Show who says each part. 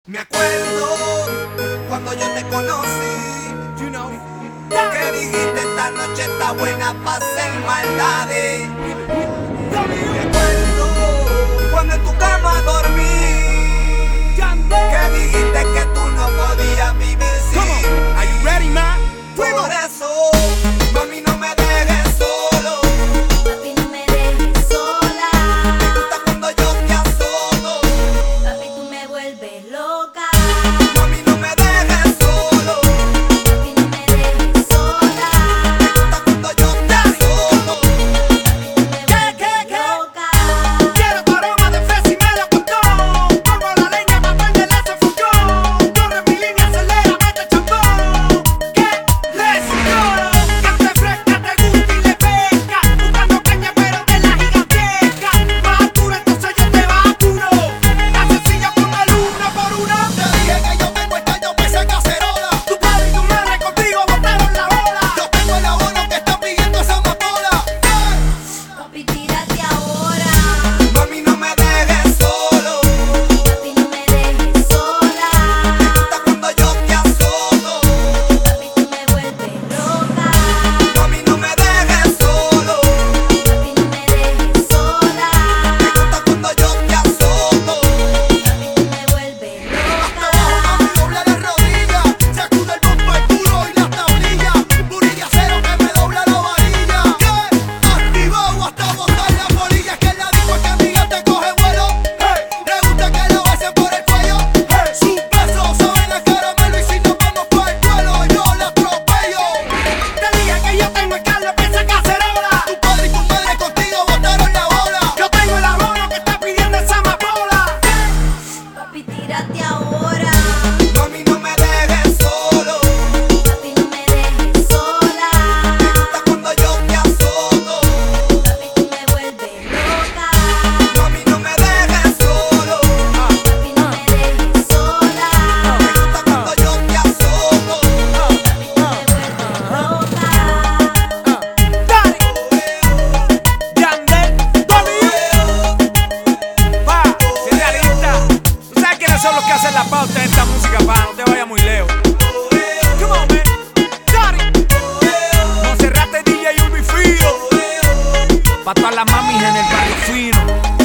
Speaker 1: Me acuerdo cuando yo te conocí, que dijiste esta noche está buena pa' hacer maldades. Me acuerdo cuando en tu cama dormí, que dijiste que tú no podías vivir sin.
Speaker 2: Are you ready, man?
Speaker 1: Por eso, mami, no me dejes solo.
Speaker 3: Papi, no me dejes sola.
Speaker 1: Me gusta cuando yo te azoto.
Speaker 3: Papi, tú me vuelves loca.
Speaker 1: Mami, no me dejes solo.
Speaker 3: Papi, no me dejes sola.
Speaker 1: Me gusta cuando yo te azoto.
Speaker 3: Papi, tú me vuelves loca.
Speaker 2: Quiero tu aroma de fresa y melocotón. Pongo la leña pa' prenderle ese fogón. Corre mi línea, acelera, mete chambón. ¿Qué? Let's go. Que te fresca, te gusta y le pesca. Buscando caña pero de la gigantesca. Más duro, entonces yo te vacuro. La sencilla con el uno por uno.
Speaker 4: Te dije que yo tengo esta yo pesa cacerola.
Speaker 2: Tu padre y tu madre contigo botaron la bola.
Speaker 4: Yo tengo el abono que está pidiendo esa amapola.
Speaker 3: Papi, tírate ahora.
Speaker 1: Mami, no me dejes solo.
Speaker 3: Papi, no me dejes sola.
Speaker 1: Me gusta cuando yo te azoto.
Speaker 3: Papi, tú me vuelves loca.
Speaker 1: Mami, no me dejes solo.
Speaker 3: Papi, no me dejes sola.
Speaker 1: Me gusta cuando yo te azoto.
Speaker 3: Papi, tú me vuelves
Speaker 4: Hasta
Speaker 3: loca.
Speaker 4: abajo, mami, dobla las rodillas. Sacude el bombo, el duro y las tablillas. Buril de acero que me dobla la varilla. ¿Qué? Activado hasta botar la polilla. Que la digo que amiga te coge vuelo. Hey, le gusta que lo besen por el cuello. Hey, sus besos saben a caramelo y si nos vamos para el duelo yo la atropello.
Speaker 2: Te dije que yo tengo el Carlos Pesa cacerola.
Speaker 4: Tu padre y tu madre contigo botaron la bola.
Speaker 2: Yo tengo el abono que está pidiendo esa amapola.
Speaker 3: Papi, tírate ahora.
Speaker 1: Mami, no me dejes solo.
Speaker 3: Papi, no me dejes sola.
Speaker 1: Me gusta cuando yo te azoto.
Speaker 3: Papi, tú me vuelves loca.
Speaker 1: Mami, no me dejes solo.
Speaker 3: Papi, no me dejes sola.
Speaker 1: Me gusta cuando yo te azoto.
Speaker 3: Papi, tú me vuelves loca.
Speaker 2: Yandel, pa, si realista. ¿Tú sabes quiénes son los que hacen la pauta de esta música, pa? No te vayas muy lejos. Come on, man. Daddy. Monserrate DJ Ulvi Fino. Pa' todas las mamis en el barrio fino.